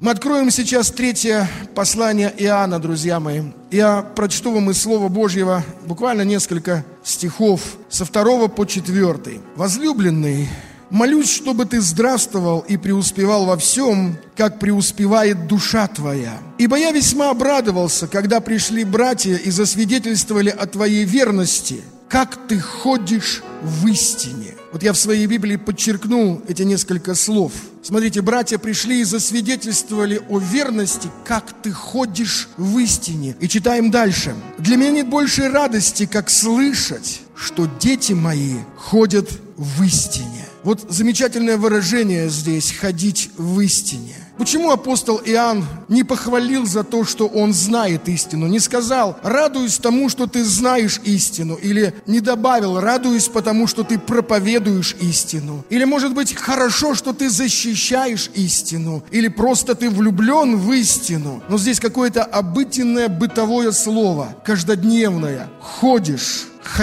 Мы откроем сейчас 3 послание Иоанна, друзья мои. Я прочту вам из Слова Божьего буквально несколько стихов со 2 по 4. «Возлюбленный, молюсь, чтобы ты здравствовал и преуспевал во всем, как преуспевает душа твоя. Ибо я весьма обрадовался, когда пришли братья и засвидетельствовали о твоей верности, как ты ходишь в истине». Вот я в своей Библии подчеркнул эти несколько слов. Смотрите, братья пришли и засвидетельствовали о верности, как ты ходишь в истине. И читаем дальше. «Для меня нет большей радости, как слышать, что дети мои ходят в истине». Вот замечательное выражение здесь – «ходить в истине». Почему апостол Иоанн не похвалил за то, что он знает истину, не сказал «радуюсь тому, что ты знаешь истину», или не добавил «радуюсь потому, что ты проповедуешь истину», или, может быть, «хорошо, что ты защищаешь истину», или просто «ты влюблен в истину». Но здесь какое-то обыденное бытовое слово, каждодневное «ходишь»,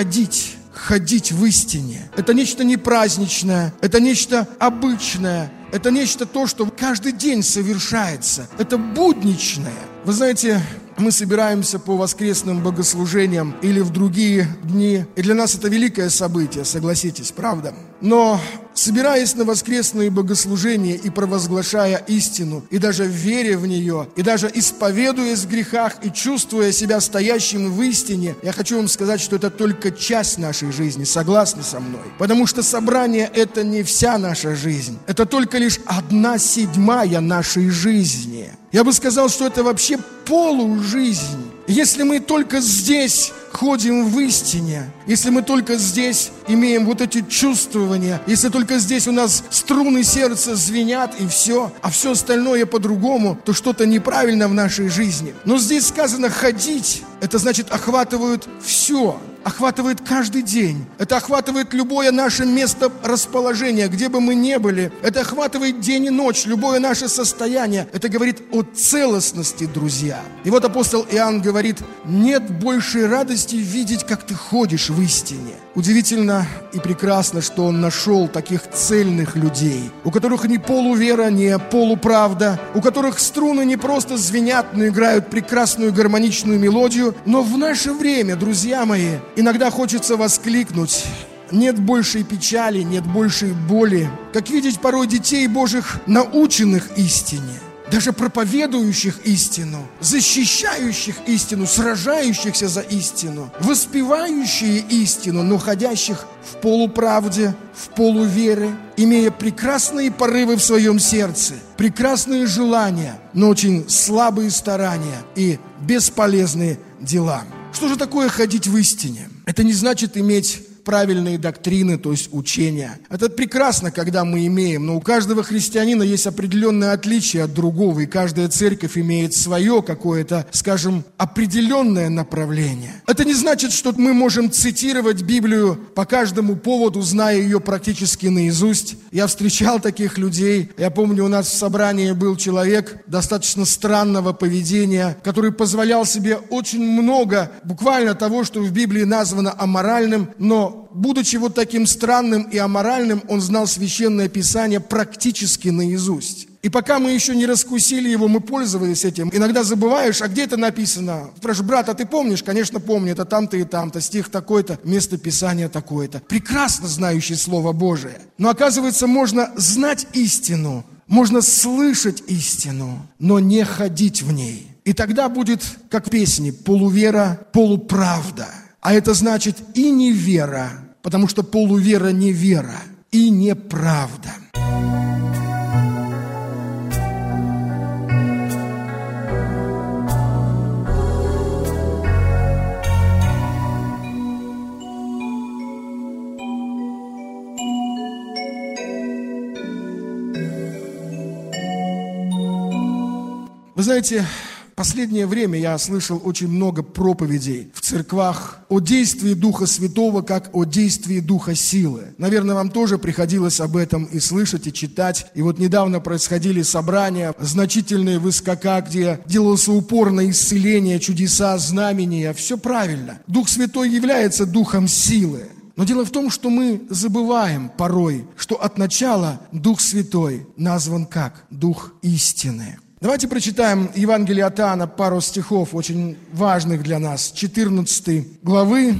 «ходить в истине». Это нечто не праздничное, это нечто обычное, это нечто то, что каждый день совершается. Это будничное. Вы знаете, мы собираемся по воскресным богослужениям или в другие дни. И для нас это великое событие, согласитесь, правда? Но собираясь на воскресные богослужения и провозглашая истину, и даже веря в нее, и даже исповедуясь в грехах и чувствуя себя стоящим в истине, я хочу вам сказать, что это только часть нашей жизни, согласны со мной? Потому что собрание – это не вся наша жизнь. Это только лишь 1/7 нашей жизни. Я бы сказал, что это вообще полужизнь. Если мы только здесь ходим в истине, если мы только здесь имеем вот эти чувствования, если только здесь у нас струны сердца звенят и все, а все остальное по-другому, то что-то неправильно в нашей жизни. Но здесь сказано «ходить», это значит охватывает все. Охватывает каждый день. Это охватывает любое наше место расположения, где бы мы ни были. Это охватывает день и ночь, любое наше состояние. Это говорит о целостности, друзья. И вот апостол Иоанн говорит: нет большей радости видеть, как ты ходишь в истине. Удивительно и прекрасно, что он нашел таких цельных людей, у которых не полувера, не полуправда, у которых струны не просто звенят, но играют прекрасную гармоничную мелодию. Но в наше время, друзья мои, иногда хочется воскликнуть: нет большей печали, нет большей боли, как видеть порой детей Божьих, наученных истине, даже проповедующих истину, защищающих истину, сражающихся за истину, воспевающие истину, но ходящих в полуправде, в полувере, имея прекрасные порывы в своем сердце, прекрасные желания, но очень слабые старания и бесполезные дела. Что же такое ходить в истине? Это не значит иметь правильные доктрины, то есть учения. Это прекрасно, когда мы имеем, но у каждого христианина есть определенное отличие от другого, и каждая церковь имеет свое какое-то, скажем, определенное направление. Это не значит, что мы можем цитировать Библию по каждому поводу, зная ее практически наизусть. Я встречал таких людей. Я помню, у нас в собрании был человек достаточно странного поведения, который позволял себе очень много буквально того, что в Библии названо аморальным, но будучи вот таким странным и аморальным, он знал Священное Писание практически наизусть. И пока мы еще не раскусили его, мы пользовались этим. Иногда забываешь, а где это написано? Спрашиваешь: брат, а ты помнишь? Конечно, помню, это там-то и там-то, стих такой-то, место Писания такое-то. Прекрасно знающий Слово Божие. Но оказывается, можно знать истину, можно слышать истину, но не ходить в ней. И тогда будет, как в песне, полувера, полуправда. А это значит и невера, потому что полувера не вера, и неправда. Вы знаете, в последнее время я слышал очень много проповедей в церквах о действии Духа Святого, как о действии Духа силы. Наверное, вам тоже приходилось об этом и слышать, и читать. И вот недавно происходили собрания значительные в СКК, где делался упор на исцеление, чудеса, знамения. Все правильно. Дух Святой является Духом силы. Но дело в том, что мы забываем порой, что от начала Дух Святой назван как Дух истины. Давайте прочитаем Евангелие от Иоанна, пару стихов, очень важных для нас. 14 главы,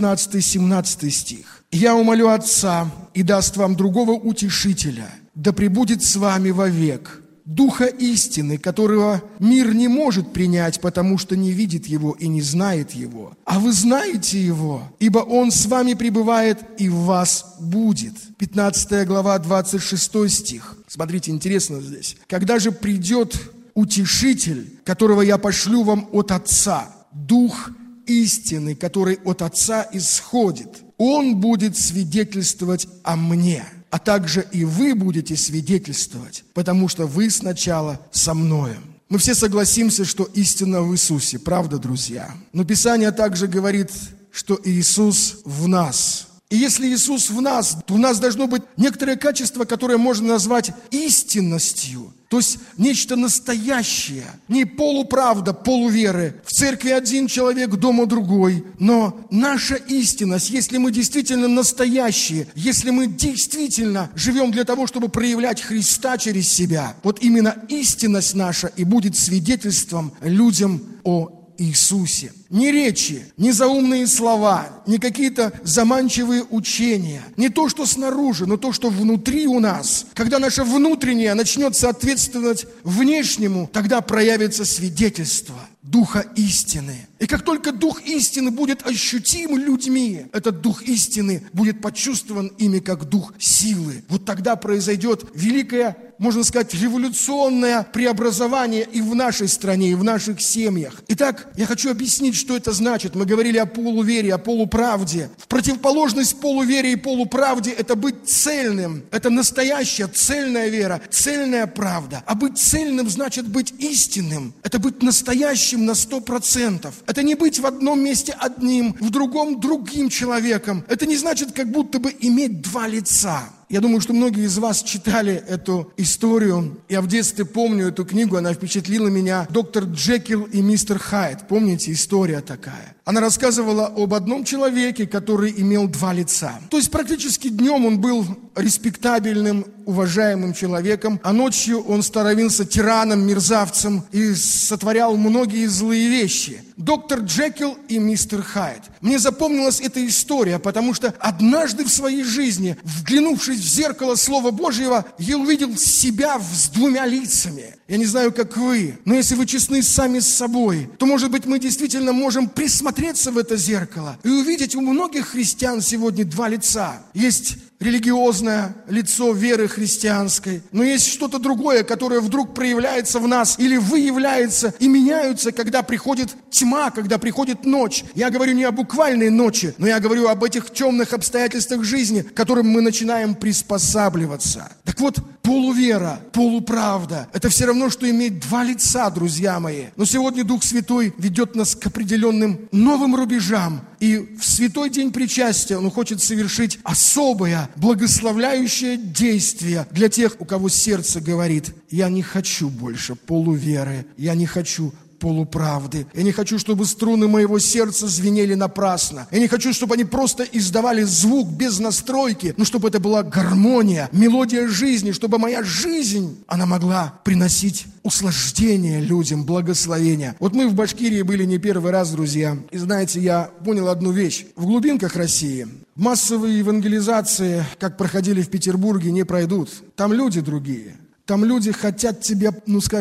16-17 стих. «Я умолю Отца, и даст вам другого утешителя, да пребудет с вами вовек, Духа истины, которого мир не может принять, потому что не видит Его и не знает Его. А вы знаете Его, ибо Он с вами пребывает и в вас будет». 15 глава, 26 стих. Смотрите, интересно здесь. «Когда же придет Утешитель, которого я пошлю вам от Отца, Дух истины, который от Отца исходит, Он будет свидетельствовать о Мне. А также и вы будете свидетельствовать, потому что вы сначала со мною». Мы все согласимся, что истина в Иисусе, правда, друзья? Но Писание также говорит, что Иисус в нас. И если Иисус в нас, то у нас должно быть некоторое качество, которое можно назвать истинностью. То есть нечто настоящее, не полуправда, полуверы. В церкви один человек, дома другой. Но наша истинность, если мы действительно настоящие, если мы действительно живем для того, чтобы проявлять Христа через себя, вот именно истинность наша и будет свидетельством людям о Иисусе. Не речи, не заумные слова, не какие-то заманчивые учения. Не то, что снаружи, но то, что внутри у нас. Когда наше внутреннее начнет соответствовать внешнему, тогда проявится свидетельство Духа истины. И как только Дух истины будет ощутим людьми, этот Дух истины будет почувствован ими как Дух силы. Вот тогда произойдет великое, можно сказать, революционное преобразование и в нашей стране, и в наших семьях. Итак, я хочу объяснить, что это значит. Мы говорили о полувере, о полуправде. В противоположность полувере и полуправде – это быть цельным. Это настоящая цельная вера, цельная правда. А быть цельным значит быть истинным. Это быть настоящим на 100%. Это не быть в одном месте одним, в другом другим человеком. Это не значит как будто бы иметь два лица. Я думаю, что многие из вас читали эту историю. Я в детстве помню эту книгу, она впечатлила меня. «Доктор Джекил и мистер Хайд». Помните, история такая. Она рассказывала об одном человеке, который имел два лица. То есть практически днем он был респектабельным, уважаемым человеком, а ночью он становился тираном, мерзавцем и сотворял многие злые вещи. Доктор Джекил и мистер Хайд. Мне запомнилась эта история, потому что однажды в своей жизни, вглянувшись в зеркало Слова Божьего, я увидел себя с двумя лицами. Я не знаю, как вы, но если вы честны сами с собой, то, может быть, мы действительно можем присмотреться в это зеркало и увидеть у многих христиан сегодня два лица. Есть религиозное лицо веры христианской, но есть что-то другое, которое вдруг проявляется в нас или выявляется и меняются, когда приходит тьма, когда приходит ночь. Я говорю не о буквальной ночи, но я говорю об этих темных обстоятельствах жизни, к которым мы начинаем приспосабливаться. Так вот, полувера, полуправда – это все равно, что иметь два лица, друзья мои. Но сегодня Дух Святой ведет нас к определенным новым рубежам. И в святой день причастия Он хочет совершить особое, благословляющее действие для тех, у кого сердце говорит: «Я не хочу больше полуверы, я не хочу полуправды. Я не хочу, чтобы струны моего сердца звенели напрасно. Я не хочу, чтобы они просто издавали звук без настройки, но чтобы это была гармония, мелодия жизни, чтобы моя жизнь, она могла приносить услаждение людям, благословение». Вот мы в Башкирии были не первый раз, друзья. И знаете, я понял одну вещь. В глубинках России массовые евангелизации, как проходили в Петербурге, не пройдут. Там люди другие. Там люди хотят тебя,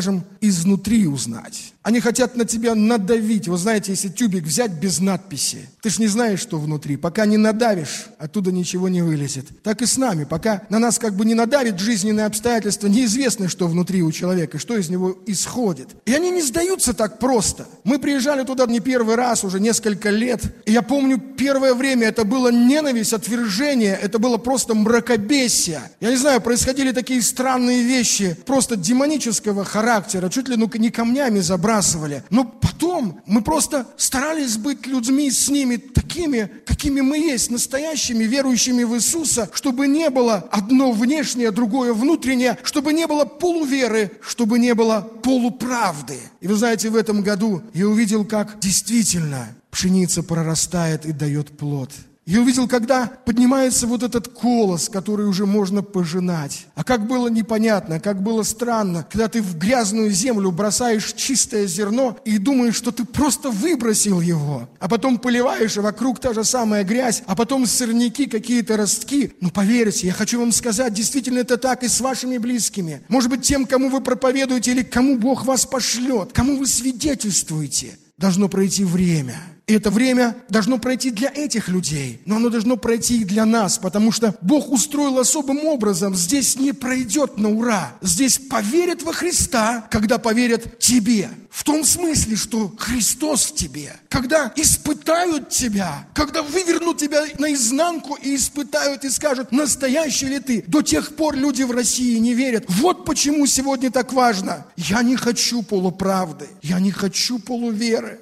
изнутри узнать. Они хотят на тебя надавить. Вы знаете, если тюбик взять без надписи, ты ж не знаешь, что внутри. Пока не надавишь, оттуда ничего не вылезет. Так и с нами. Пока на нас не надавит жизненные обстоятельства, неизвестно, что внутри у человека, что из него исходит. И они не сдаются так просто. Мы приезжали туда не первый раз, уже несколько лет. И я помню, первое время это было ненависть, отвержение, это было просто мракобесие. Я не знаю, происходили такие странные вещи, просто демонического характера, чуть ли не камнями забрасывали. Но потом мы просто старались быть людьми с ними такими, какими мы есть, настоящими, верующими в Иисуса, чтобы не было одно внешнее, другое внутреннее, чтобы не было полуверы, чтобы не было полуправды. И вы знаете, в этом году я увидел, как действительно пшеница прорастает и дает плод. Я увидел, когда поднимается вот этот колос, который уже можно пожинать. А как было непонятно, как было странно, когда ты в грязную землю бросаешь чистое зерно и думаешь, что ты просто выбросил его, а потом поливаешь, и вокруг та же самая грязь, а потом сорняки, какие-то ростки. Ну, поверьте, я хочу вам сказать, действительно это так и с вашими близкими. Может быть, тем, кому вы проповедуете или кому Бог вас пошлет, кому вы свидетельствуете. Должно пройти время. И это время должно пройти для этих людей, но оно должно пройти и для нас, потому что Бог устроил особым образом. Здесь не пройдет на ура. Здесь поверят во Христа, когда поверят тебе. В том смысле, что Христос в тебе. Когда испытают тебя, когда вывернут тебя наизнанку и испытают и скажут, настоящий ли ты. До тех пор люди в России не верят. Вот почему сегодня так важно. Я не хочу полуправды, я не хочу полуверы.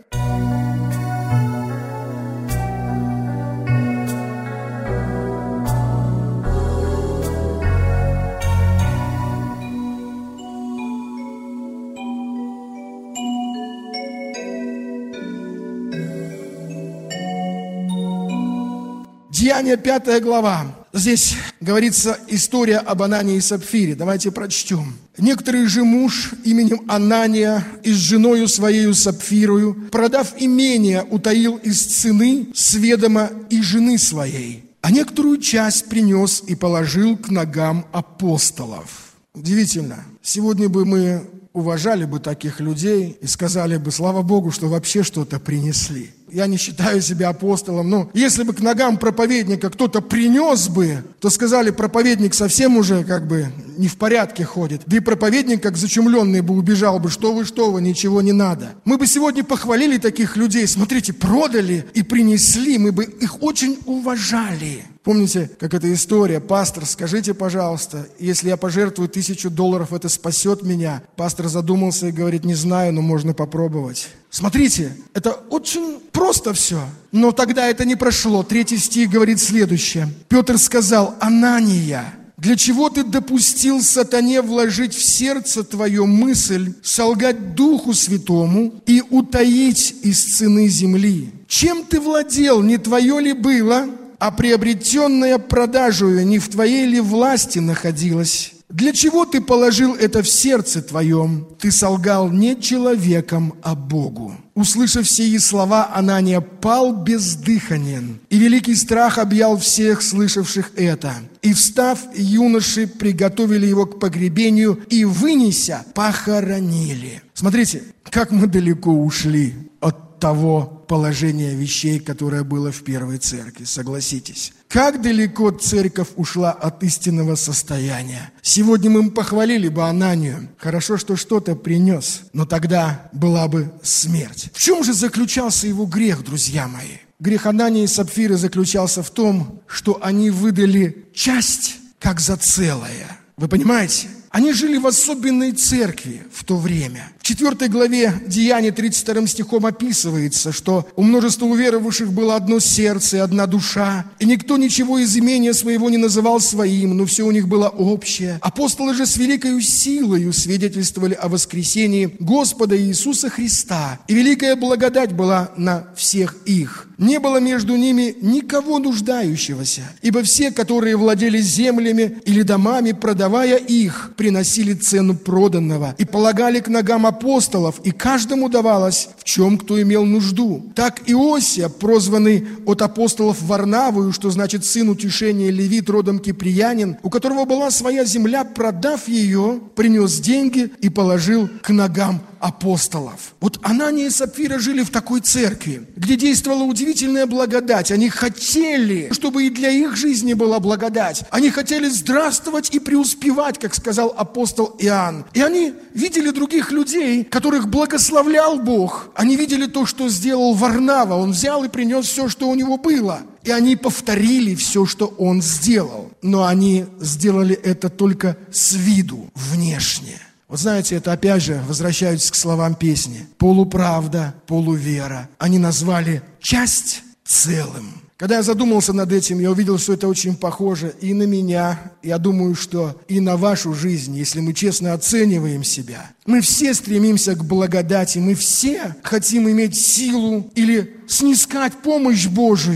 Деяния 5 глава. Здесь говорится история об Анании и Сапфире. Давайте прочтем. «Некоторый же муж именем Анания и с женою своею Сапфирою, продав имение, утаил из цены с ведома и жены своей, а некоторую часть принес и положил к ногам апостолов». Удивительно. Сегодня бы мы уважали бы таких людей и сказали бы, слава Богу, что вообще что-то принесли. Я не считаю себя апостолом, но если бы к ногам проповедника кто-то принес бы, то сказали, проповедник совсем уже как бы не в порядке ходит. Да и проповедник, как зачумленный, бы убежал бы, что вы, ничего не надо. Мы бы сегодня похвалили таких людей, смотрите, продали и принесли, мы бы их очень уважали. Помните, как эта история? Пастор, скажите, пожалуйста, если я пожертвую $1000, это спасет меня? Пастор задумался и говорит, не знаю, но можно попробовать. Смотрите, это очень просто все. Но тогда это не прошло. 3 стих говорит следующее. Петр сказал, Анания, для чего ты допустил сатане вложить в сердце твое мысль, солгать Духу Святому и утаить из цены земли? Чем ты владел, не твое ли было, а приобретенное продажею не в твоей ли власти находилось? Для чего ты положил это в сердце твоем? Ты солгал не человеком, а Богу. Услышав сии слова, Анания пал бездыханен, и великий страх объял всех слышавших это. И встав, юноши приготовили его к погребению и, вынеся, похоронили. Смотрите, как мы далеко ушли от того положения вещей, которое было в первой церкви, согласитесь. Как далеко церковь ушла от истинного состояния. Сегодня мы похвалили бы Ананию. Хорошо, что что-то принес, но тогда была бы смерть. В чем же заключался его грех, друзья мои? Грех Анании и Сапфиры заключался в том, что они выдали часть как за целое. Вы понимаете? Они жили в особенной церкви в то время. В 4 главе Деяний 32 стихом описывается, что у множества уверовавших было одно сердце и одна душа, и никто ничего из имения своего не называл своим, но все у них было общее. Апостолы же с великою силою свидетельствовали о воскресении Господа Иисуса Христа, и великая благодать была на всех их. Не было между ними никого нуждающегося, ибо все, которые владели землями или домами, продавая их, приносили цену проданного и полагали к ногам апостолов, и каждому давалось, в чем кто имел нужду. Так Иосия, прозванный от апостолов Варнавою, что значит сын утешения, левит, родом киприянин, у которого была своя земля, продав ее, принес деньги и положил к ногам апостолов. Вот Анания и Сапфира жили в такой церкви, где действовала удивительная благодать. Они хотели, чтобы и для их жизни была благодать. Они хотели здравствовать и преуспевать, как сказал апостол Иоанн. И они видели других людей, которых благословлял Бог. Они видели то, что сделал Варнава. Он взял и принес все, что у него было. И они повторили все, что он сделал. Но они сделали это только с виду, внешне. Вот знаете, это опять же, возвращаюсь к словам песни. Полуправда, полувера. Они назвали часть целым. Когда я задумался над этим, я увидел, что это очень похоже и на меня. Я думаю, что и на вашу жизнь, если мы честно оцениваем себя. Мы все стремимся к благодати, мы все хотим иметь силу или снискать помощь Божию.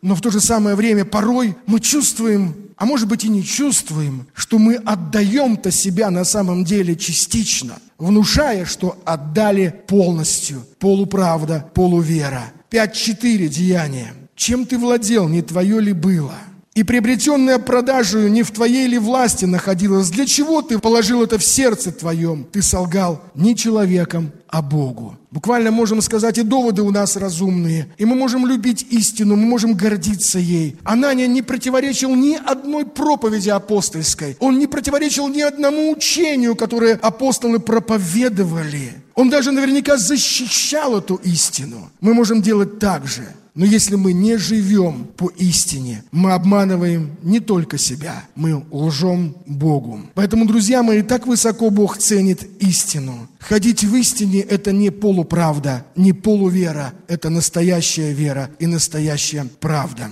но в то же самое время порой мы чувствуем, а может быть и не чувствуем, что мы отдаем-то себя на самом деле частично, внушая, что отдали полностью. Полуправда, полувера. 5:4 Деяния. Чем ты владел, не твое ли было? И приобретенное продажею не в твоей ли власти находилось? Для чего ты положил это в сердце твоем? Ты солгал не человеком, а Богу. Буквально можем сказать, и доводы у нас разумные, и мы можем любить истину, мы можем гордиться ей. Анания не противоречил ни одной проповеди апостольской. Он не противоречил ни одному учению, которое апостолы проповедовали. Он даже наверняка защищал эту истину. Мы можем делать так же. Но если мы не живем по истине, мы обманываем не только себя, мы лжем Богу. Поэтому, друзья мои, так высоко Бог ценит истину. Ходить в истине – это не полуправда, не полувера, это настоящая вера и настоящая правда.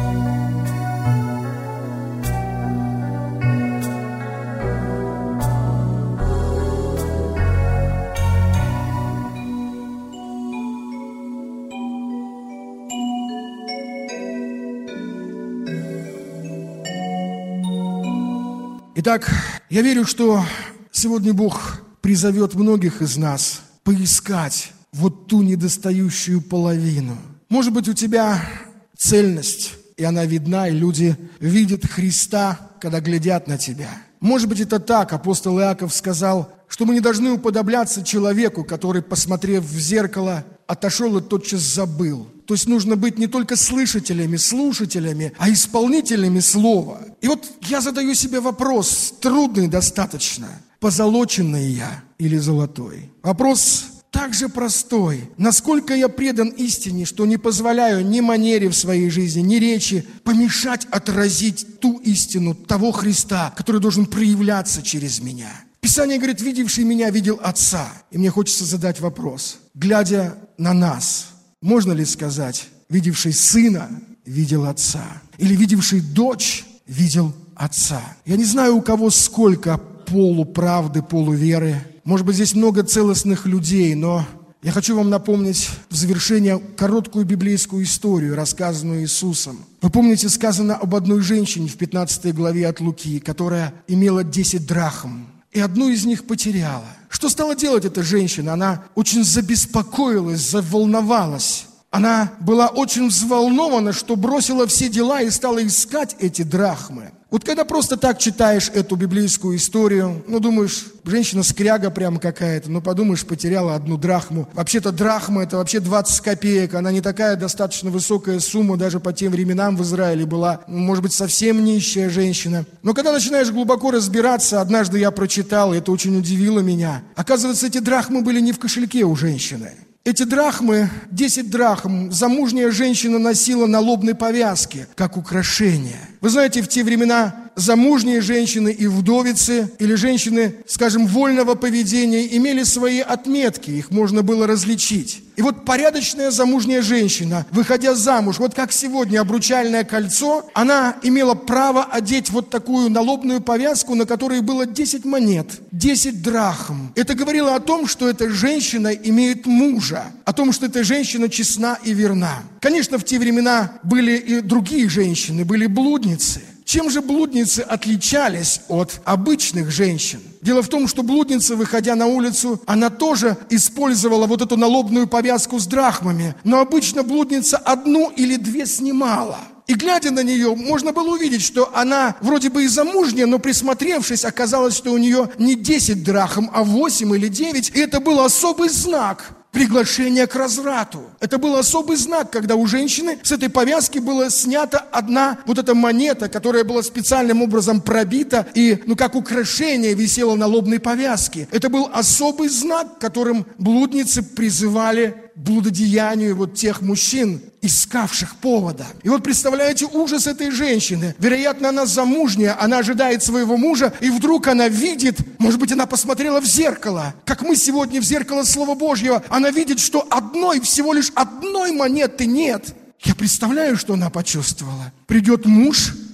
Итак, я верю, что сегодня Бог призовет многих из нас поискать вот ту недостающую половину. Может быть, у тебя цельность, и она видна, и люди видят Христа, когда глядят на тебя. Может быть, это так. Апостол Иаков сказал, что мы не должны уподобляться человеку, который, посмотрев в зеркало, отошел и тотчас забыл. То есть нужно быть не только слышателями, слушателями, а исполнителями слова. И вот я задаю себе вопрос, трудный достаточно, позолоченный я или золотой? Вопрос также простой. Насколько я предан истине, что не позволяю ни манере в своей жизни, ни речи помешать отразить ту истину, того Христа, который должен проявляться через меня. Писание говорит, видевший меня видел Отца. И мне хочется задать вопрос. Глядя на нас, можно ли сказать, видевший Сына видел Отца? Или видевший дочь видел Отца? Я не знаю, у кого сколько полуправды, полуверы. Может быть, здесь много целостных людей, но я хочу вам напомнить в завершение короткую библейскую историю, рассказанную Иисусом. Вы помните, сказано об одной женщине в 15 главе от Луки, которая имела 10 драхм, и одну из них потеряла. Что стала делать эта женщина? Она очень забеспокоилась, заволновалась. Она была очень взволнована, что бросила все дела и стала искать эти драхмы. Вот когда просто так читаешь эту библейскую историю, думаешь, женщина-скряга прям какая-то, подумаешь, потеряла 1 драхму. Вообще-то драхма – это вообще 20 копеек, она не такая достаточно высокая сумма, даже по тем временам в Израиле была, может быть, совсем нищая женщина. Но когда начинаешь глубоко разбираться, однажды я прочитал, и это очень удивило меня, оказывается, эти драхмы были не в кошельке у женщины. Эти драхмы, 10 драхм, замужняя женщина носила на лобной повязке, как украшение. Вы знаете, в те времена замужние женщины и вдовицы, или женщины, скажем, вольного поведения, имели свои отметки, их можно было различить. И вот порядочная замужняя женщина, выходя замуж, вот как сегодня обручальное кольцо, она имела право одеть вот такую налобную повязку, на которой было 10 монет, 10 драхм. Это говорило о том, что эта женщина имеет мужа, о том, что эта женщина честна и верна. Конечно, в те времена были и другие женщины, были блудницы. Чем же блудницы отличались от обычных женщин? Дело в том, что блудница, выходя на улицу, она тоже использовала вот эту налобную повязку с драхмами, но обычно блудница 1 или 2 снимала. И глядя на нее, можно было увидеть, что она вроде бы и замужняя, но присмотревшись, оказалось, что у нее не 10 драхм, а 8 или 9, и это был особый знак приглашение к разврату. Это был особый знак, когда у женщины с этой повязки была снята 1 вот эта монета, которая была специальным образом пробита и, как украшение висела на лобной повязке. Это был особый знак, которым блудницы призывали к блудодеянию вот тех мужчин, искавших повода. И вот представляете ужас этой женщины. Вероятно, она замужняя, она ожидает своего мужа, и вдруг она видит, может быть, она посмотрела в зеркало, как мы сегодня в зеркало Слова Божьего, она видит, что всего лишь одной монеты нет. Я представляю, что она почувствовала. Придет муж,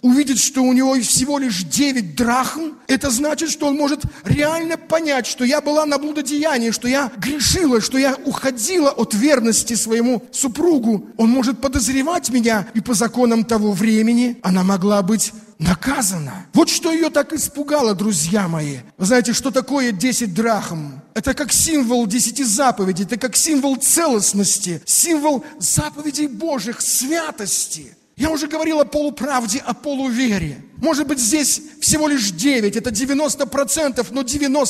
увидит, что у него всего лишь 9 драхм, это значит, что он может реально понять, что я была на блудодеянии, что я грешила, что я уходила от верности своему супругу. Он может подозревать меня, и по законам того времени она могла быть наказана. Вот что ее так испугало, друзья мои. Вы знаете, что такое 10 драхм? Это как символ 10 заповедей, это как символ целостности, символ заповедей Божьих, святости. Я уже говорил о полуправде, о полувере. Может быть, здесь всего лишь 9, это 90%, но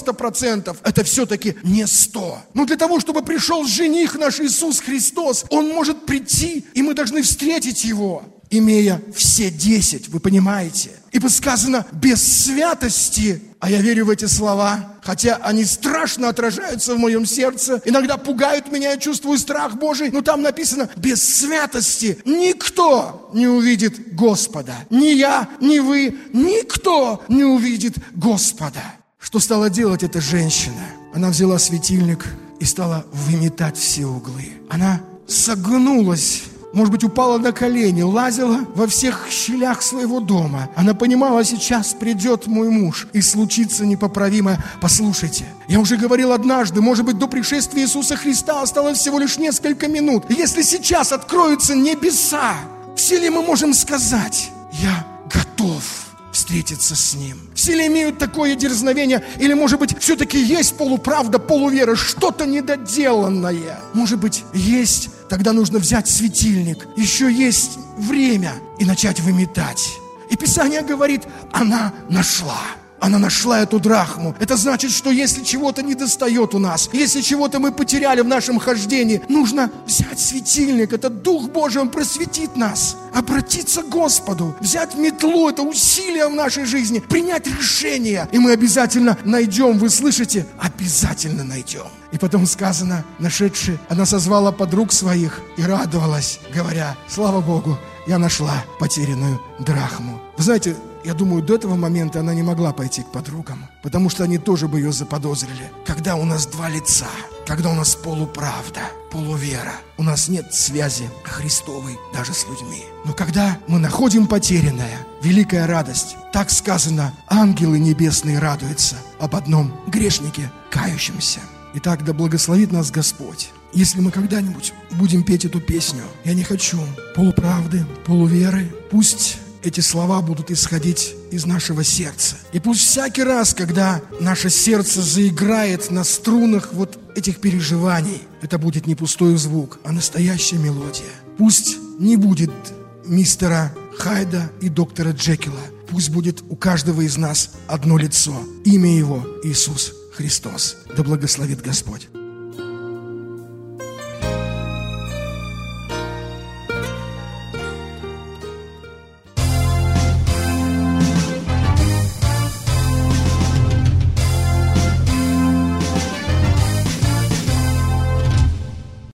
90% это все-таки не 100. Но для того, чтобы пришел жених наш Иисус Христос, Он может прийти, и мы должны встретить Его, имея все 10, вы понимаете? Ибо сказано, без святости, а я верю в эти слова, хотя они страшно отражаются в моем сердце, иногда пугают меня, я чувствую страх Божий, но там написано, без святости никто не увидит Господа. Ни я, ни вы, никто не увидит Господа. Что стала делать эта женщина? Она взяла светильник и стала выметать все углы. Она согнулась, может быть, упала на колени, лазила во всех щелях своего дома. Она понимала, сейчас придет мой муж, и случится непоправимое. Послушайте, я уже говорил однажды, может быть, до пришествия Иисуса Христа осталось всего лишь несколько минут. Если сейчас откроются небеса, все ли мы можем сказать, я готов встретиться с Ним? Все ли имеют такое дерзновение? Или, может быть, все-таки есть полуправда, полувера, что-то недоделанное? Может быть, есть, тогда нужно взять светильник. Еще есть время и начать выметать. И Писание говорит, она нашла. Она нашла эту драхму. Это значит, что если чего-то недостает у нас, если чего-то мы потеряли в нашем хождении, нужно взять светильник. Это Дух Божий, Он просветит нас. Обратиться к Господу, взять метлу, это усилие в нашей жизни, принять решение. И мы обязательно найдем, вы слышите? Обязательно найдем. И потом сказано, нашедши, она созвала подруг своих и радовалась, говоря, слава Богу, я нашла потерянную драхму. Вы знаете, я думаю, до этого момента она не могла пойти к подругам, потому что они тоже бы ее заподозрили. Когда у нас два лица, когда у нас полуправда, полувера, у нас нет связи Христовой даже с людьми. Но когда мы находим потерянное, великая радость. Так сказано, ангелы небесные радуются об одном грешнике, кающемся. Итак, да благословит нас Господь. Если мы когда-нибудь будем петь эту песню, я не хочу полуправды, полуверы, пусть эти слова будут исходить из нашего сердца. И пусть всякий раз, когда наше сердце заиграет на струнах вот этих переживаний, это будет не пустой звук, а настоящая мелодия. Пусть не будет мистера Хайда и доктора Джекила. Пусть будет у каждого из нас одно лицо. Имя его Иисус Христос. Да благословит Господь.